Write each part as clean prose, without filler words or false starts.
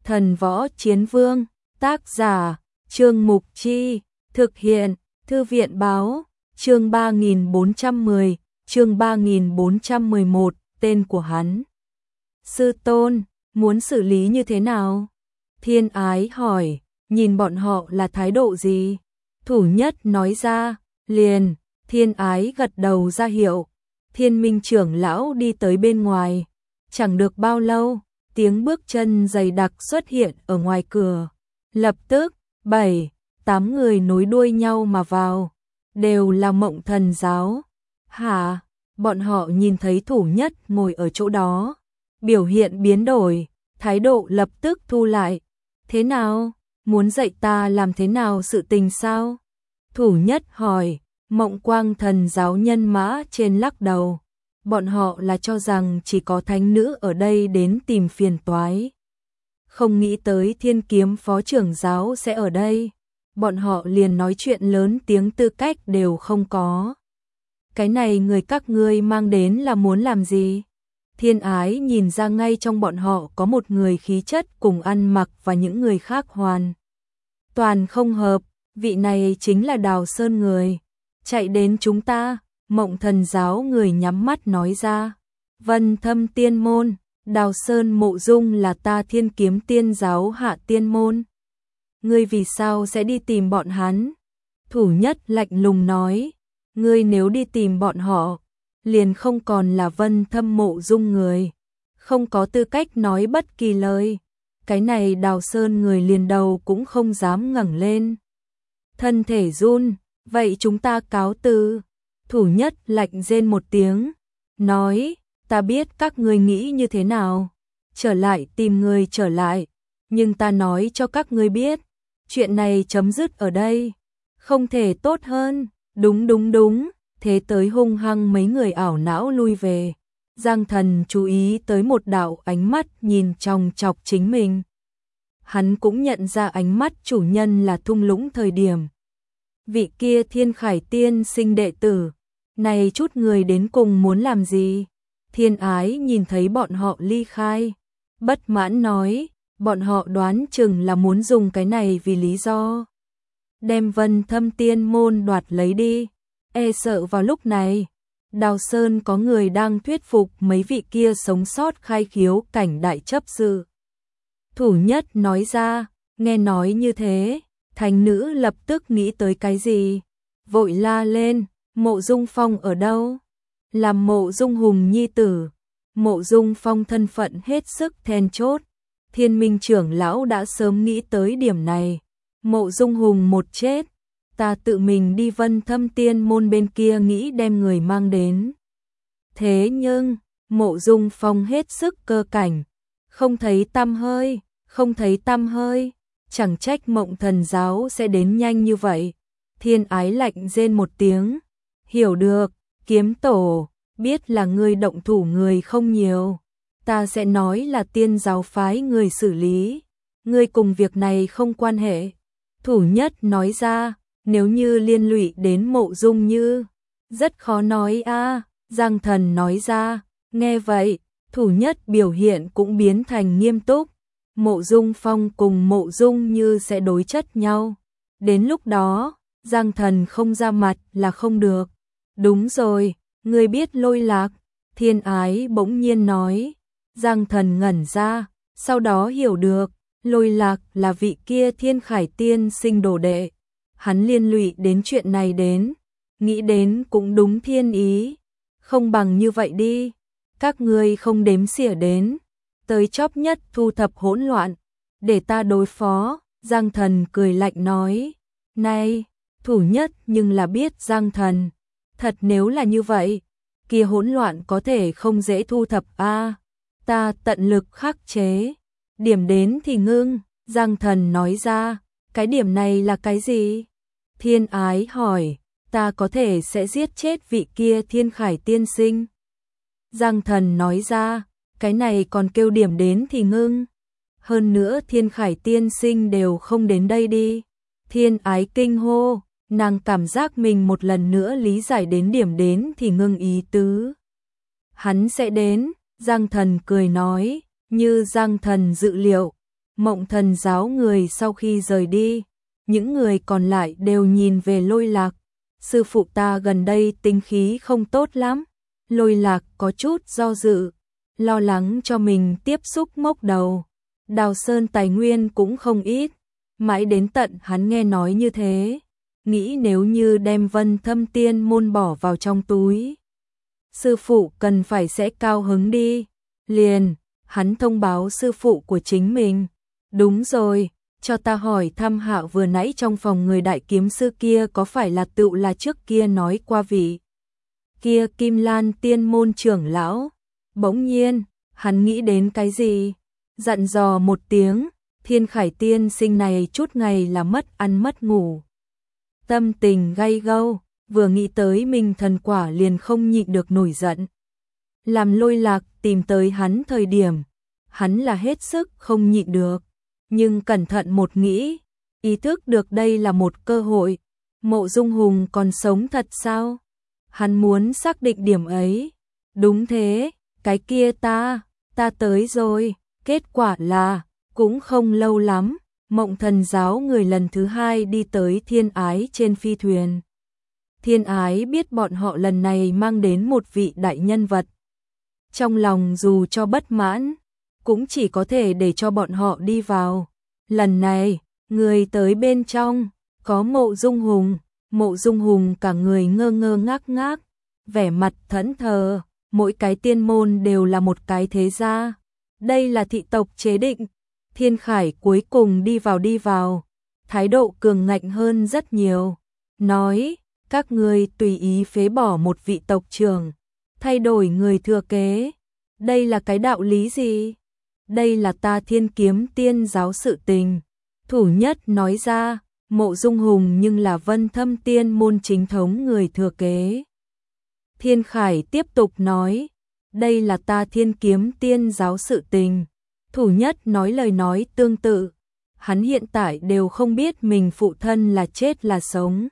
Thần Võ Chiến Vương, tác giả, Trương Mục Chi, thực hiện, Thư viện Báo, chương 3410, chương 3411, tên của hắn. Sư tôn, muốn xử lý như thế nào? Thiên Ái hỏi, nhìn bọn họ là thái độ gì? Thủ Nhất nói ra, liền, Thiên Ái gật đầu ra hiệu. Thiên Minh trưởng lão đi tới bên ngoài, chẳng được bao lâu, tiếng bước chân dày đặc xuất hiện ở ngoài cửa. Lập tức, 7, 8 người nối đuôi nhau mà vào, đều là Mộng Thần giáo. Hả? Bọn họ nhìn thấy Thủ Nhất ngồi ở chỗ đó, biểu hiện biến đổi, thái độ lập tức thu lại. Thế nào? Muốn dạy ta làm thế nào sự tình sao? Thủ Nhất hỏi. Mộng Quang Thần giáo nhân mã trên lắc đầu. Bọn họ là cho rằng chỉ có thánh nữ ở đây đến tìm phiền toái. Không nghĩ tới Thiên Kiếm phó trưởng giáo sẽ ở đây. Bọn họ liền nói chuyện lớn tiếng tư cách đều không có. Cái này người các ngươi mang đến là muốn làm gì? Thiên Ái nhìn ra ngay trong bọn họ có một người khí chất cùng ăn mặc và những người khác hoàn toàn không hợp. Vị này chính là Đào Sơn người. Chạy đến chúng ta, Mộng Thần giáo người nhắm mắt nói ra. Vân Thâm tiên môn, Đào Sơn Mộ Dung là ta Thiên Kiếm tiên giáo hạ tiên môn. Ngươi vì sao sẽ đi tìm bọn hắn? Thủ Nhất lạnh lùng nói, ngươi nếu đi tìm bọn họ, liền không còn là Vân Thâm Mộ Dung người, không có tư cách nói bất kỳ lời. Cái này Đào Sơn người liền đầu cũng không dám ngẩng lên. Thân thể run, vậy chúng ta cáo từ. Thủ Nhất lạnh rên một tiếng, nói, ta biết các ngươi nghĩ như thế nào, trở lại tìm người trở lại, nhưng ta nói cho các ngươi biết, chuyện này chấm dứt ở đây, không thể tốt hơn. Đúng, thế tới hung hăng mấy người ảo não lui về. Giang Thần chú ý tới một đạo ánh mắt nhìn chòng chọc chính mình. Hắn cũng nhận ra ánh mắt chủ nhân là thung lũng thời điểm. Vị kia Thiên Khải tiên sinh đệ tử, này chút người đến cùng muốn làm gì? Thiên Ái nhìn thấy bọn họ ly khai, bất mãn nói, bọn họ đoán chừng là muốn dùng cái này vì lý do đem Vân Thâm tiên môn đoạt lấy đi. E sợ vào lúc này, Đào Sơn có người đang thuyết phục mấy vị kia sống sót khai khiếu cảnh đại chấp sự. Thủ Nhất nói ra, nghe nói như thế, thánh nữ lập tức nghĩ tới cái gì, vội la lên, Mộ Dung Phong ở đâu? Làm Mộ Dung Hùng nhi tử. Mộ Dung Phong thân phận hết sức then chốt, Thiên Minh trưởng lão đã sớm nghĩ tới điểm này. Mộ Dung Hùng một chết, ta tự mình đi Vân Thâm tiên môn bên kia nghĩ đem người mang đến. Thế nhưng, Mộ Dung Phong hết sức cơ cảnh, không thấy tăm hơi, chẳng trách Mộng Thần giáo sẽ đến nhanh như vậy. Thiên Ái lạnh rên một tiếng, hiểu được, Kiếm tổ, biết là ngươi động thủ người không nhiều, ta sẽ nói là tiên giáo phái người xử lý, ngươi cùng việc này không quan hệ. Thủ Nhất nói ra, nếu như liên lụy đến Mộ Dung Như, rất khó nói a. Giang Thần nói ra, nghe vậy, Thủ Nhất biểu hiện cũng biến thành nghiêm túc. Mộ Dung Phong cùng Mộ Dung Như sẽ đối chất nhau. Đến lúc đó, Giang Thần không ra mặt là không được. Đúng rồi, ngươi biết Lôi Lạc? Thiên Ái bỗng nhiên nói. Giang Thần ngẩn ra, sau đó hiểu được, Lôi Lạc là vị kia Thiên Khải tiên sinh đồ đệ. Hắn liên lụy đến chuyện này đến, nghĩ đến cũng đúng thiên ý. Không bằng như vậy đi, các ngươi không đếm xỉa đến, tới chóp nhất thu thập hỗn loạn, để ta đối phó. Giang Thần cười lạnh nói, này, Thủ Nhất nhưng là biết Giang Thần, thật nếu là như vậy, kia hỗn loạn có thể không dễ thu thập a. Ta tận lực khắc chế, điểm đến thì ngưng. Giang Thần nói ra, cái điểm này là cái gì? Thiên Ái hỏi, ta có thể sẽ giết chết vị kia Thiên Khải tiên sinh. Giang Thần nói ra, cái này còn kêu điểm đến thì ngưng. Hơn nữa Thiên Khải tiên sinh đều không đến đây đi. Thiên Ái kinh hô, nàng cảm giác mình một lần nữa lý giải đến điểm đến thì ngưng ý tứ. Hắn sẽ đến, Giang Thần cười nói, như Giang Thần dự liệu, Mộng Thần giáo người sau khi rời đi, những người còn lại đều nhìn về Lôi Lạc. Sư phụ ta gần đây tính khí không tốt lắm. Lôi Lạc có chút do dự, lo lắng cho mình tiếp xúc mốc đầu. Đào Sơn tài nguyên cũng không ít, mãi đến tận hắn nghe nói như thế, nghĩ nếu như đem Vân Thâm Tiên môn bỏ vào trong túi, sư phụ cần phải sẽ cao hứng đi. Liền, hắn thông báo sư phụ của chính mình. Đúng rồi, cho ta hỏi thăm Hạo vừa nãy trong phòng người đại kiếm sư kia có phải là tựu là trước kia nói qua vị kia Kim Lan tiên môn trưởng lão. Bỗng nhiên, hắn nghĩ đến cái gì? Dặn dò một tiếng, Thiên Khải tiên sinh này chút ngày là mất ăn mất ngủ. Tâm tình gay gâu, vừa nghĩ tới mình thần quả liền không nhịn được nổi giận. Làm Lôi Lạc tìm tới hắn thời điểm, hắn là hết sức không nhịn được. Nhưng cẩn thận một nghĩ, ý thức được đây là một cơ hội. Mộ Dung Hùng còn sống thật sao? Hắn muốn xác định điểm ấy. Đúng thế, cái kia ta tới rồi. Kết quả là, cũng không lâu lắm, Mộng Thần giáo người lần thứ hai đi tới Thiên Ái trên phi thuyền. Thiên Ái biết bọn họ lần này mang đến một vị đại nhân vật. Trong lòng dù cho bất mãn, cũng chỉ có thể để cho bọn họ đi vào. Lần này, người tới bên trong, có Mộ Dung Hùng. Mộ Dung Hùng cả người ngơ ngơ ngác ngác, vẻ mặt thẫn thờ, mỗi cái tiên môn đều là một cái thế gia. Đây là thị tộc chế định. Thiên Khải cuối cùng đi vào, thái độ cường ngạnh hơn rất nhiều. Nói, các ngươi tùy ý phế bỏ một vị tộc trưởng, thay đổi người thừa kế. Đây là cái đạo lý gì? Đây là ta Thiên Kiếm Tiên giáo sự tình. Thủ nhất nói ra, Mộ Dung Hùng nhưng là Vân Thâm Tiên môn chính thống người thừa kế. Thiên Khải tiếp tục nói, đây là ta Thiên Kiếm Tiên giáo sự tình. Thủ nhất nói lời nói tương tự. Hắn hiện tại đều không biết mình phụ thân là chết là sống.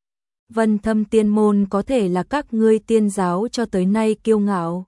Vân Thâm Tiên môn có thể là các ngươi tiên giáo cho tới nay kiêu ngạo.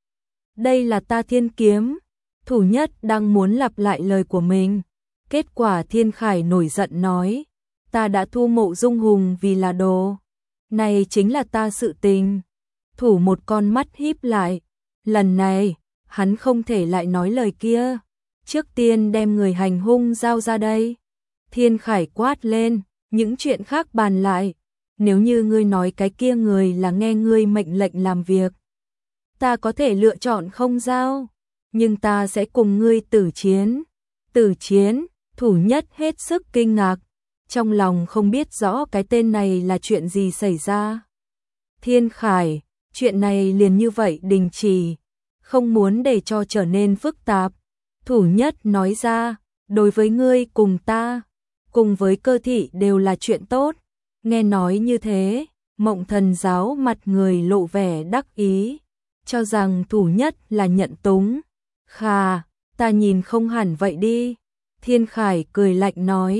Đây là ta Thiên Kiếm. Thủ nhất đang muốn lặp lại lời của mình. Kết quả Thiên Khải nổi giận nói, ta đã thu Mộ Dung Hùng vì là đồ. Này chính là ta sự tình. Thủ một con mắt híp lại. Lần này, hắn không thể lại nói lời kia. Trước tiên đem người hành hung giao ra đây. Thiên Khải quát lên, những chuyện khác bàn lại. Nếu như ngươi nói cái kia người là nghe ngươi mệnh lệnh làm việc, ta có thể lựa chọn không giao, nhưng ta sẽ cùng ngươi tử chiến. Tử chiến? Thủ nhất hết sức kinh ngạc, trong lòng không biết rõ cái tên này là chuyện gì xảy ra. Thiên Khải, chuyện này liền như vậy đình chỉ, không muốn để cho trở nên phức tạp. Thủ nhất nói ra, đối với ngươi cùng ta, cùng với cơ thị đều là chuyện tốt. Nghe nói như thế, Mộng Thần giáo mặt người lộ vẻ đắc ý, cho rằng thủ nhất là nhận túng. Khà, ta nhìn không hẳn vậy đi. Thiên Khải cười lạnh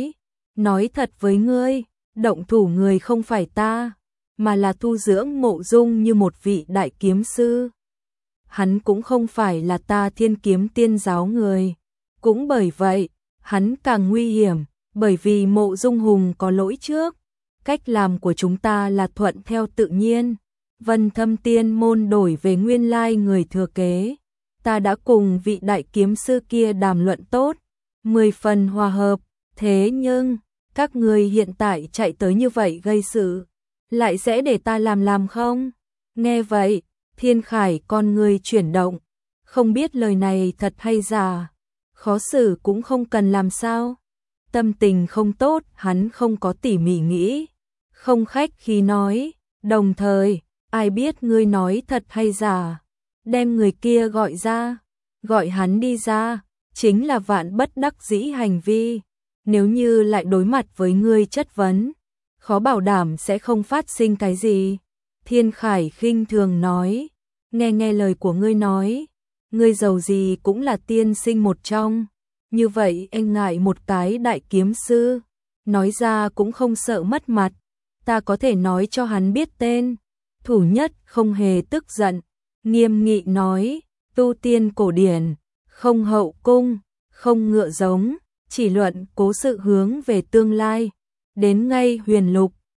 nói thật với ngươi, động thủ người không phải ta, mà là thu dưỡng Mộ Dung như một vị đại kiếm sư. Hắn cũng không phải là ta Thiên Kiếm Tiên giáo người. Cũng bởi vậy, hắn càng nguy hiểm, bởi vì Mộ Dung Hùng có lỗi trước. Cách làm của chúng ta là thuận theo tự nhiên. Vân Thâm Tiên môn đổi về nguyên lai người thừa kế. Ta đã cùng vị đại kiếm sư kia đàm luận tốt, 10 phần hòa hợp. Thế nhưng, các người hiện tại chạy tới như vậy gây sự, lại sẽ để ta làm không? Nghe vậy, Thiên Khải con người chuyển động, không biết lời này thật hay giả. Khó xử cũng không cần làm sao. Tâm tình không tốt, hắn không có tỉ mỉ nghĩ, không khách khí nói, đồng thời, ai biết ngươi nói thật hay giả, đem người kia gọi ra, gọi hắn đi ra, chính là vạn bất đắc dĩ hành vi. Nếu như lại đối mặt với ngươi chất vấn, khó bảo đảm sẽ không phát sinh cái gì. Thiên Khải khinh thường nói, nghe lời của ngươi nói, ngươi giàu gì cũng là tiên sinh một trong, như vậy anh ngại một cái đại kiếm sư, nói ra cũng không sợ mất mặt, ta có thể nói cho hắn biết tên. Thủ nhất không hề tức giận, nghiêm nghị nói, tu tiên cổ điển, không hậu cung, không ngựa giống, chỉ luận cố sự hướng về tương lai. Đến ngay huyền lục,